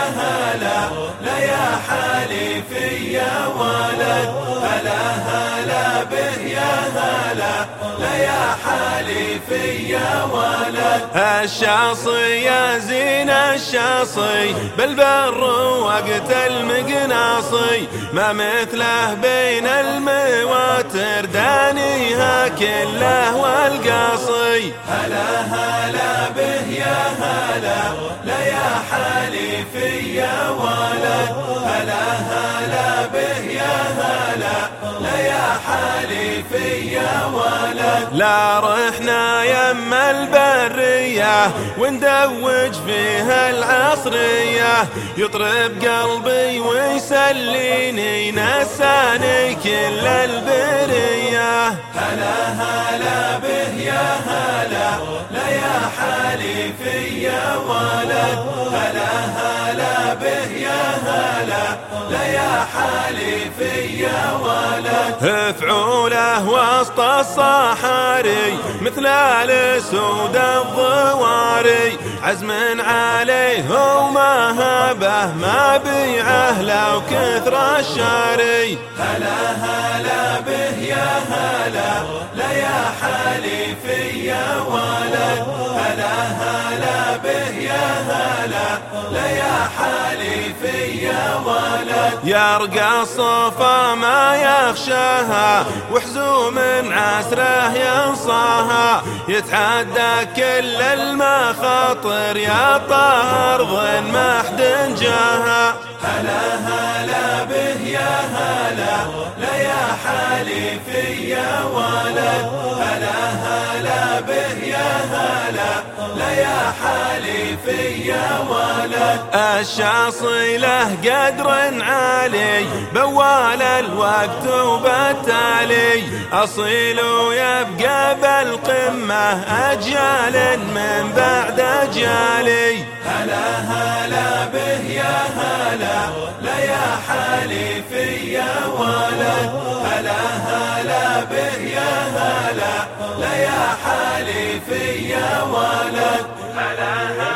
هلا لا يا حليفي يا ولد هلا هلا به يا هلا لا يا حليفي يا ولد. الشاصي يا زين الشاصي بالبر وقت المقناصي ما مثله بين المواتر دانيها كله والقاصي. هلا هلا به يا هلا لا يا حليفي يا ولد هلا هلا به يا هلا لا يا حليفي يا ولد. لا رحنا يم البرية وندوج فيها العصرية يطرب قلبي ويسليني نساني كل البرية. هلا هلا به يا هلا لا يا حليفي يا ولد هلا هلا به يا هلا لا يا حليفي يا ولد. افعوله وسط الصحاري مثل الاسود الضواري عزم عليه وما هبه ما بيعه لو كثر الشاري. هلا هلا به يا هلا لا يا حليفي يا ولد هلا هلا به يا هلا لا يا حليفي يا ولد. يرقى الصفا ما يخشاها وحزوم عسره ينصاها يتحدى كل المخاطر يا طارض ما حد جاها. هلا هلا به يا هلا لا يا حليفي يا ولد هلا هلا به يا هلا لا يا حليفي يا ولد. الشاصي له قدر عالي بوال الوقت وبالتالي أصيل يبقى بالقمة أجيال من بعد أجيالي. هلا هلا به يا هلا لا يا حليفي يا ولد هلا هلا به يا هلا لا يا حليفي يا ولد. هلا